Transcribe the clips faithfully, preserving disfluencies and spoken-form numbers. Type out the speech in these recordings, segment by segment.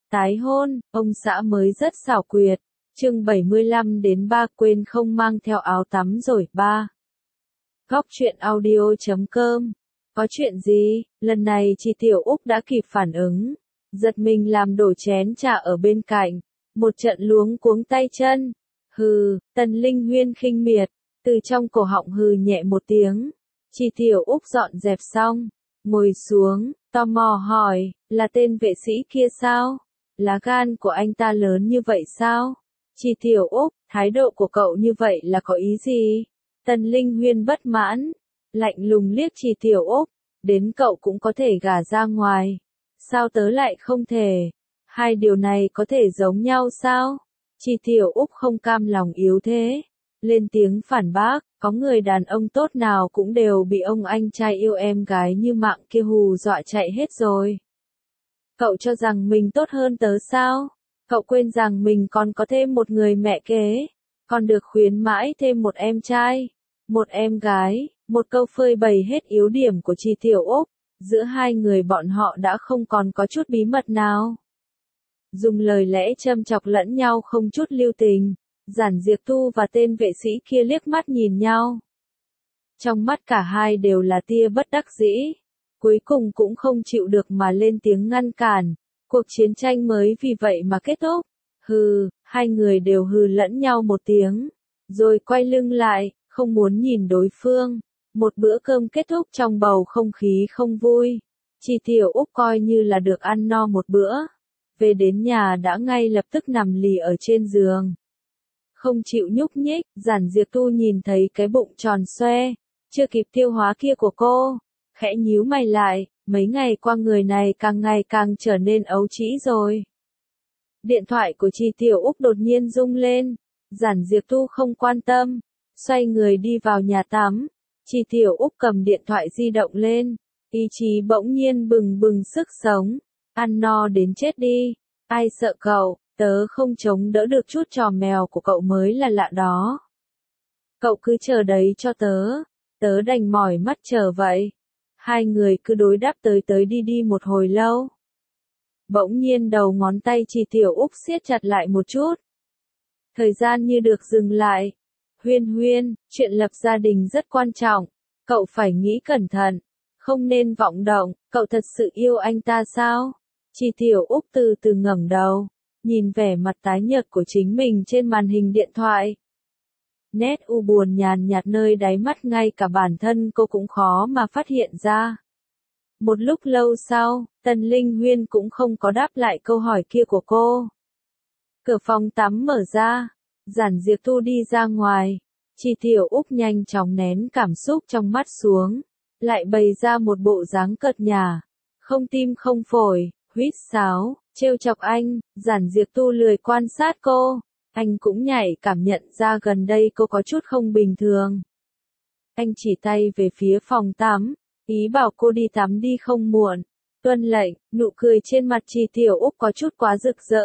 Tái hôn, ông xã mới rất xảo quyệt. Chương bảy mươi lăm đến ba quên không mang theo áo tắm rồi ba. Góc truyện audio chấm com. Có chuyện gì? Lần này chị Tiểu Úc đã kịp phản ứng. Giật mình làm đổ chén trà ở bên cạnh. Một trận luống cuống tay chân. Hừ, Tần Linh Huyên khinh miệt. Từ trong cổ họng hừ nhẹ một tiếng. Chị Tiểu Úc dọn dẹp xong. Ngồi xuống, tò mò hỏi, là tên vệ sĩ kia sao? Lá gan của anh ta lớn như vậy sao? Chị Tiểu Úc, thái độ của cậu như vậy là có ý gì? Tần Linh Huyên bất mãn, lạnh lùng liếc chị Tiểu Úc, đến cậu cũng có thể gả ra ngoài. Sao tớ lại không thể? Hai điều này có thể giống nhau sao? Chị Tiểu Úc không cam lòng yếu thế. Lên tiếng phản bác, có người đàn ông tốt nào cũng đều bị ông anh trai yêu em gái như mạng kia hù dọa chạy hết rồi. Cậu cho rằng mình tốt hơn tớ sao? Cậu quên rằng mình còn có thêm một người mẹ kế, còn được khuyến mãi thêm một em trai, một em gái. Một câu phơi bày hết yếu điểm của chị Tiểu Úc, giữa hai người bọn họ đã không còn có chút bí mật nào. Dùng lời lẽ châm chọc lẫn nhau không chút lưu tình, Giản Diệp Tu và tên vệ sĩ kia liếc mắt nhìn nhau. Trong mắt cả hai đều là tia bất đắc dĩ, cuối cùng cũng không chịu được mà lên tiếng ngăn cản, cuộc chiến tranh mới vì vậy mà kết thúc. Hừ, hai người đều hừ lẫn nhau một tiếng, rồi quay lưng lại, không muốn nhìn đối phương. Một bữa cơm kết thúc trong bầu không khí không vui. Chị Tiểu Úc coi như là được ăn no một bữa. Về đến nhà đã ngay lập tức nằm lì ở trên giường. Không chịu nhúc nhích, Giản Diệp Tu nhìn thấy cái bụng tròn xoe, chưa kịp tiêu hóa kia của cô. Khẽ nhíu mày lại, mấy ngày qua người này càng ngày càng trở nên ấu trĩ rồi. Điện thoại của chị Tiểu Úc đột nhiên rung lên. Giản Diệp Tu không quan tâm, xoay người đi vào nhà tắm. Chị Tiểu Úc cầm điện thoại di động lên, ý chí bỗng nhiên bừng bừng sức sống. Ăn no đến chết đi, ai sợ cậu, tớ không chống đỡ được chút trò mèo của cậu mới là lạ đó. Cậu cứ chờ đấy cho tớ, tớ đành mỏi mắt chờ vậy. Hai người cứ đối đáp tới tới đi đi một hồi lâu. Bỗng nhiên đầu ngón tay chị Tiểu Úc siết chặt lại một chút. Thời gian như được dừng lại. Huyên Huyên, chuyện lập gia đình rất quan trọng, cậu phải nghĩ cẩn thận, không nên vọng động. Cậu thật sự yêu anh ta sao? Chị Tiểu Úc từ từ ngẩng đầu, nhìn vẻ mặt tái nhợt của chính mình trên màn hình điện thoại. Nét u buồn nhàn nhạt nơi đáy mắt ngay cả bản thân cô cũng khó mà phát hiện ra. Một lúc lâu sau, Tần Linh Huyên cũng không có đáp lại câu hỏi kia của cô. Cửa phòng tắm mở ra, Giản Diệp Tu đi ra ngoài. Chị Tiểu Úc nhanh chóng nén cảm xúc trong mắt xuống, lại bày ra một bộ dáng cợt nhả, không tim không phổi, huýt sáo, trêu chọc anh. Giản Diệp Tu lười quan sát cô, anh cũng nhạy cảm nhận ra gần đây cô có chút không bình thường. Anh chỉ tay về phía phòng tắm, ý bảo cô đi tắm đi không muộn. Tuân lệnh, nụ cười trên mặt chị Tiểu Úc có chút quá rực rỡ.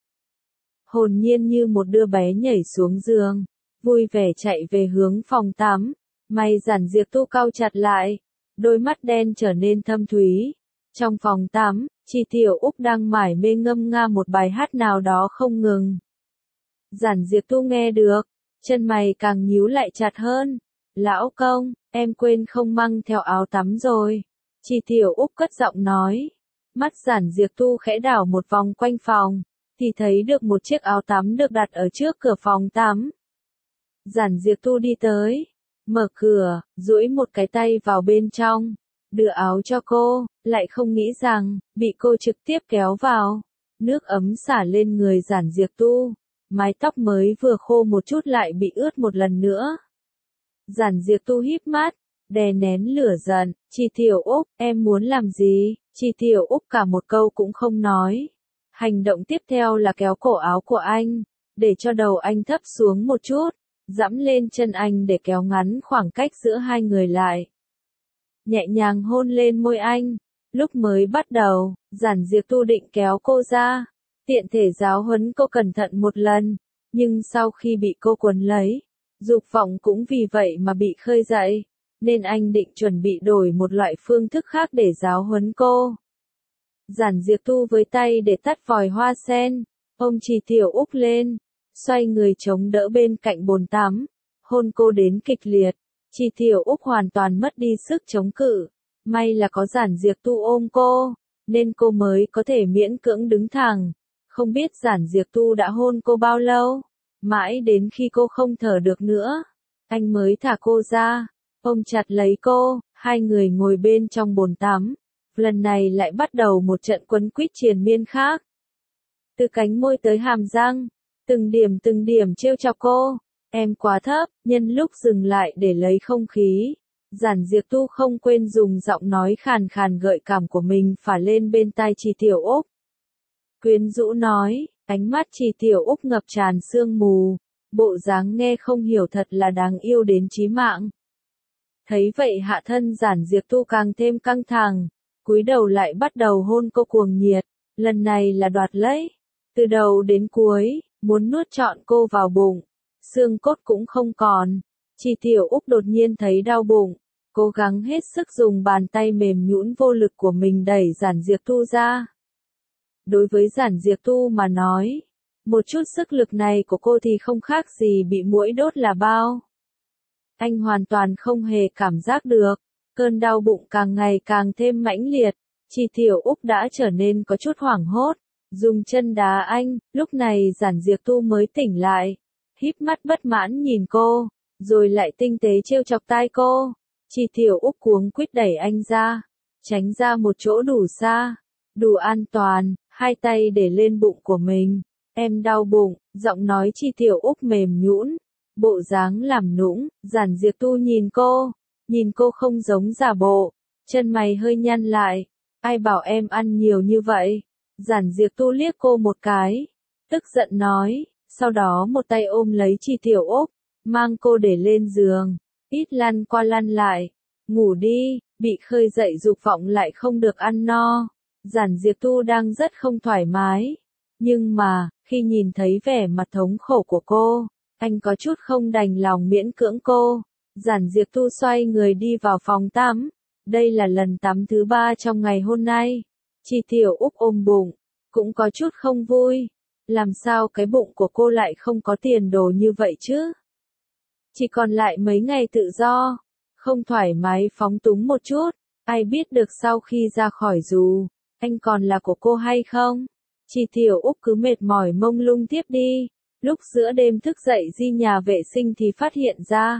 Hồn nhiên như một đứa bé nhảy xuống giường, vui vẻ chạy về hướng phòng tắm. Mày Giản Diệp Tu cau chặt lại, đôi mắt đen trở nên thâm thúy. Trong phòng tắm, chị Tiểu Úc đang mải mê ngâm nga một bài hát nào đó không ngừng. Giản Diệp Tu nghe được, chân mày càng nhíu lại chặt hơn. Lão công, em quên không mang theo áo tắm rồi. Chị Tiểu Úc cất giọng nói. Mắt Giản Diệp Tu khẽ đảo một vòng quanh phòng, thì thấy được một chiếc áo tắm được đặt ở trước cửa phòng tắm. Giản Diệp Tu đi tới, mở cửa, duỗi một cái tay vào bên trong, đưa áo cho cô, lại không nghĩ rằng, bị cô trực tiếp kéo vào. Nước ấm xả lên người Giản Diệp Tu, mái tóc mới vừa khô một chút lại bị ướt một lần nữa. Giản Diệp Tu híp mắt, đè nén lửa giận. Chị Tiểu Úc, em muốn làm gì? Chị Tiểu Úc cả một câu cũng không nói. Hành động tiếp theo là kéo cổ áo của anh, để cho đầu anh thấp xuống một chút, dẫm lên chân anh để kéo ngắn khoảng cách giữa hai người lại. Nhẹ nhàng hôn lên môi anh. Lúc mới bắt đầu, Giản Diệp Tu định kéo cô ra, tiện thể giáo huấn cô cẩn thận một lần, nhưng sau khi bị cô quấn lấy, dục vọng cũng vì vậy mà bị khơi dậy, nên anh định chuẩn bị đổi một loại phương thức khác để giáo huấn cô. Giản Diệp Tu với tay để tắt vòi hoa sen, ôm Trì Tiểu Úc lên, xoay người chống đỡ bên cạnh bồn tắm, hôn cô đến kịch liệt. Trì Tiểu Úc hoàn toàn mất đi sức chống cự, may là có Giản Diệp Tu ôm cô, nên cô mới có thể miễn cưỡng đứng thẳng. Không biết Giản Diệp Tu đã hôn cô bao lâu, mãi đến khi cô không thở được nữa, anh mới thả cô ra, ôm chặt lấy cô, hai người ngồi bên trong bồn tắm. Lần này lại bắt đầu một trận quấn quýt triền miên khác. Từ cánh môi tới hàm răng, từng điểm từng điểm trêu chọc cô. Em quá thấp, nhân lúc dừng lại để lấy không khí. Giản Diệp Tu không quên dùng giọng nói khàn khàn gợi cảm của mình phả lên bên tai Trì Tiểu Úc. Quyến rũ nói, ánh mắt Trì Tiểu Úc ngập tràn sương mù, bộ dáng nghe không hiểu thật là đáng yêu đến chí mạng. Thấy vậy hạ thân Giản Diệp Tu càng thêm căng thẳng, cúi đầu lại bắt đầu hôn cô cuồng nhiệt, lần này là đoạt lấy, từ đầu đến cuối, muốn nuốt trọn cô vào bụng, xương cốt cũng không còn. Trì Tiểu Úc đột nhiên thấy đau bụng, cố gắng hết sức dùng bàn tay mềm nhũn vô lực của mình đẩy Giản Diệp Tu ra. Đối với Giản Diệp Tu mà nói, một chút sức lực này của cô thì không khác gì bị muỗi đốt là bao. Anh hoàn toàn không hề cảm giác được, cơn đau bụng càng ngày càng thêm mãnh liệt, Trì Tiểu Úc đã trở nên có chút hoảng hốt, dùng chân đá anh, lúc này Giản Diệp Tu mới tỉnh lại, híp mắt bất mãn nhìn cô, rồi lại tinh tế trêu chọc tai cô. Trì Tiểu Úc cuống quýt đẩy anh ra, tránh ra một chỗ đủ xa, đủ an toàn, hai tay để lên bụng của mình. Em đau bụng, giọng nói Trì Tiểu Úc mềm nhũn, bộ dáng làm nũng. Giản Diệp Tu nhìn cô, nhìn cô không giống giả bộ, chân mày hơi nhăn lại. Ai bảo em ăn nhiều như vậy? Giản Diệp Tu liếc cô một cái, tức giận nói, sau đó một tay ôm lấy Trì Tiểu Úc, mang cô để lên giường, ít lăn qua lăn lại, ngủ đi. Bị khơi dậy dục vọng lại không được ăn no, Giản Diệp Tu đang rất không thoải mái, nhưng mà, khi nhìn thấy vẻ mặt thống khổ của cô, anh có chút không đành lòng miễn cưỡng cô. Giản Diệp Tu xoay người đi vào phòng tắm, đây là lần tắm thứ ba trong ngày hôm nay. Trì Tiểu Úc ôm bụng, cũng có chút không vui, làm sao cái bụng của cô lại không có tiền đồ như vậy chứ? Chỉ còn lại mấy ngày tự do, không thoải mái phóng túng một chút, ai biết được sau khi ra khỏi dù, anh còn là của cô hay không? Trì Tiểu Úc cứ mệt mỏi mông lung tiếp đi, lúc giữa đêm thức dậy đi nhà vệ sinh thì phát hiện ra.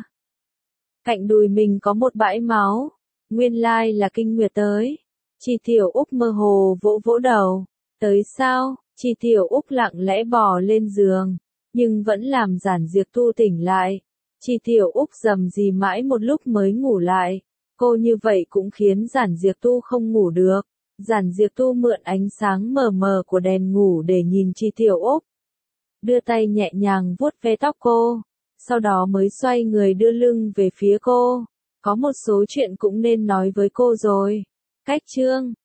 Cạnh đùi mình có một bãi máu, nguyên lai là kinh nguyệt tới. Trì Tiểu Úc mơ hồ vỗ vỗ đầu, tới sao? Trì Tiểu Úc lặng lẽ bò lên giường, nhưng vẫn làm Giản Diệp Tu tỉnh lại. Trì Tiểu Úc rầm rì mãi một lúc mới ngủ lại, cô như vậy cũng khiến Giản Diệp Tu không ngủ được. Giản Diệp Tu mượn ánh sáng mờ mờ của đèn ngủ để nhìn Trì Tiểu Úc, đưa tay nhẹ nhàng vuốt ve tóc cô, sau đó mới xoay người đưa lưng về phía cô. Có một số chuyện cũng nên nói với cô rồi. Cách chương